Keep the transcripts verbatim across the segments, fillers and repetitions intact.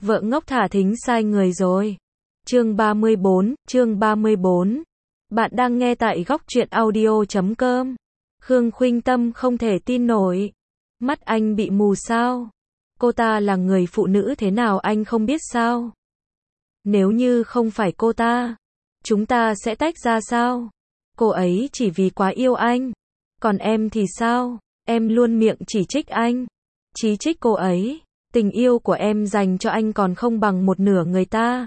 Vợ ngốc thả thính sai người rồi. Chương ba mươi bốn, chương ba mươi bốn. Bạn đang nghe tại góc truyện audio chấm com. Khương Khuynh Tâm không thể tin nổi. Mắt anh bị mù sao? Cô ta là người phụ nữ thế nào anh không biết sao? Nếu như không phải cô ta, chúng ta sẽ tách ra sao? Cô ấy chỉ vì quá yêu anh. Còn em thì sao? Em luôn miệng chỉ trích anh. Chỉ trích cô ấy. Tình yêu của em dành cho anh còn không bằng một nửa người ta.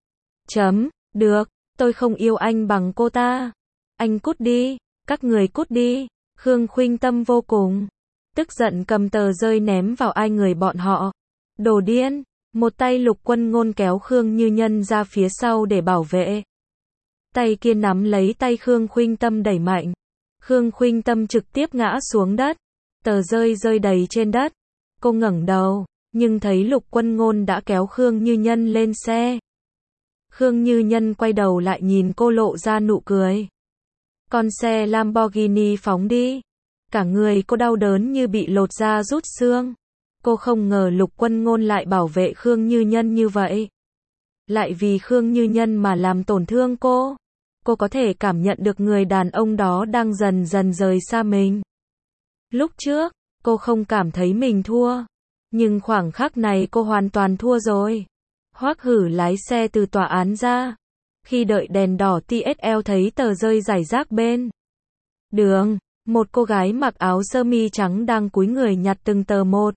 Chấm, được, tôi không yêu anh bằng cô ta. Anh cút đi, các người cút đi. Khương Khuynh Tâm vô cùng tức giận cầm tờ rơi ném vào ai người bọn họ. Đồ điên, một tay Lục Quân Ngôn kéo Khương Như Nhân ra phía sau để bảo vệ. Tay kia nắm lấy tay Khương Khuynh Tâm đẩy mạnh. Khương Khuynh Tâm trực tiếp ngã xuống đất. Tờ rơi rơi đầy trên đất. Cô ngẩng đầu, nhưng thấy Lục Quân Ngôn đã kéo Khương Như Nhân lên xe. Khương Như Nhân quay đầu lại nhìn cô lộ ra nụ cười. Con xe Lamborghini phóng đi. Cả người cô đau đớn như bị lột da rút xương. Cô không ngờ Lục Quân Ngôn lại bảo vệ Khương Như Nhân như vậy. Lại vì Khương Như Nhân mà làm tổn thương cô. Cô có thể cảm nhận được người đàn ông đó đang dần dần rời xa mình. Lúc trước, cô không cảm thấy mình thua. Nhưng khoảng khắc này cô hoàn toàn thua rồi. Hoắc Hử lái xe từ tòa án ra. Khi đợi đèn đỏ tê ét lờ thấy tờ rơi rải rác bên đường, một cô gái mặc áo sơ mi trắng đang cúi người nhặt từng tờ một.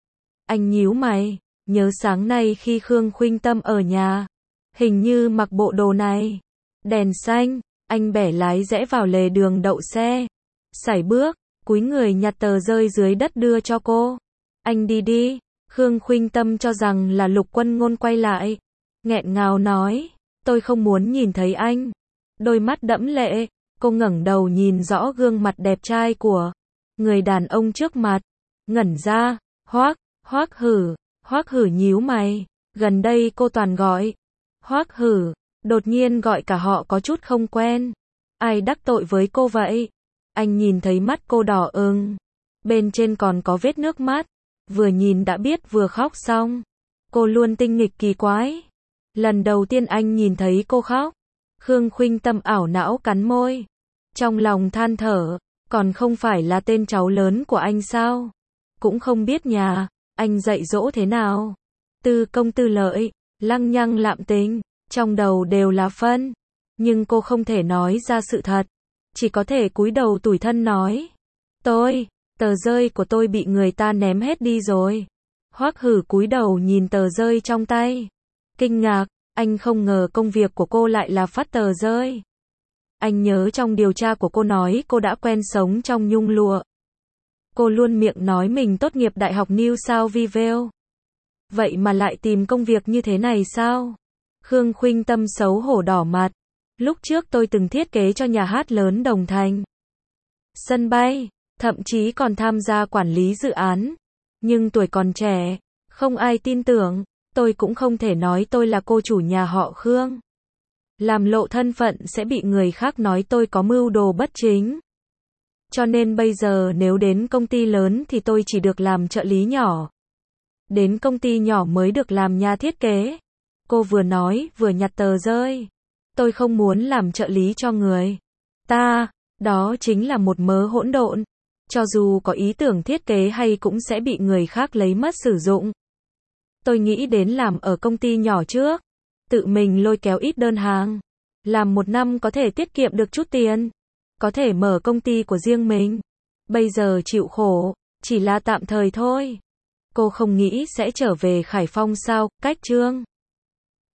Anh nhíu mày, nhớ sáng nay khi Khương Khuynh Tâm ở nhà, hình như mặc bộ đồ này. Đèn xanh, anh bẻ lái rẽ vào lề đường đậu xe. Sải bước, cúi người nhặt tờ rơi dưới đất đưa cho cô. Anh đi đi. Khương Khuynh Tâm cho rằng là Lục Quân Ngôn quay lại. Nghẹn ngào nói, tôi không muốn nhìn thấy anh. Đôi mắt đẫm lệ, cô ngẩng đầu nhìn rõ gương mặt đẹp trai của người đàn ông trước mặt. Ngẩn ra, Hoắc, Hoắc Hử, Hoắc Hử nhíu mày. Gần đây cô toàn gọi Hoắc Hử, đột nhiên gọi cả họ có chút không quen. Ai đắc tội với cô vậy? Anh nhìn thấy mắt cô đỏ ửng, bên trên còn có vết nước mắt. Vừa nhìn đã biết vừa khóc xong. Cô luôn tinh nghịch kỳ quái. Lần đầu tiên anh nhìn thấy cô khóc. Khương Khuynh Tâm ảo não cắn môi. Trong lòng than thở, còn không phải là tên cháu lớn của anh sao? Cũng không biết nhà anh dạy dỗ thế nào. Tư công tư lợi, lăng nhăng lạm tình, trong đầu đều là phân. Nhưng cô không thể nói ra sự thật. Chỉ có thể cúi đầu tủi thân nói. Tôi, tờ rơi của tôi bị người ta ném hết đi rồi. Hoắc Hử cúi đầu nhìn tờ rơi trong tay. Kinh ngạc, anh không ngờ công việc của cô lại là phát tờ rơi. Anh nhớ trong điều tra của cô nói cô đã quen sống trong nhung lụa. Cô luôn miệng nói mình tốt nghiệp Đại học New South Wales. Vậy mà lại tìm công việc như thế này sao? Khương Khuynh Tâm xấu hổ đỏ mặt. Lúc trước tôi từng thiết kế cho nhà hát lớn Đồng Thành, sân bay, thậm chí còn tham gia quản lý dự án. Nhưng tuổi còn trẻ, không ai tin tưởng. Tôi cũng không thể nói tôi là cô chủ nhà họ Khương. Làm lộ thân phận sẽ bị người khác nói tôi có mưu đồ bất chính. Cho nên bây giờ nếu đến công ty lớn thì tôi chỉ được làm trợ lý nhỏ. Đến công ty nhỏ mới được làm nhà thiết kế. Cô vừa nói vừa nhặt tờ rơi. Tôi không muốn làm trợ lý cho người ta. Đó chính là một mớ hỗn độn. Cho dù có ý tưởng thiết kế hay cũng sẽ bị người khác lấy mất sử dụng. Tôi nghĩ đến làm ở công ty nhỏ trước. Tự mình lôi kéo ít đơn hàng. Làm một năm có thể tiết kiệm được chút tiền. Có thể mở công ty của riêng mình. Bây giờ chịu khổ, chỉ là tạm thời thôi. Cô không nghĩ sẽ trở về Khải Phong sao, cách chương.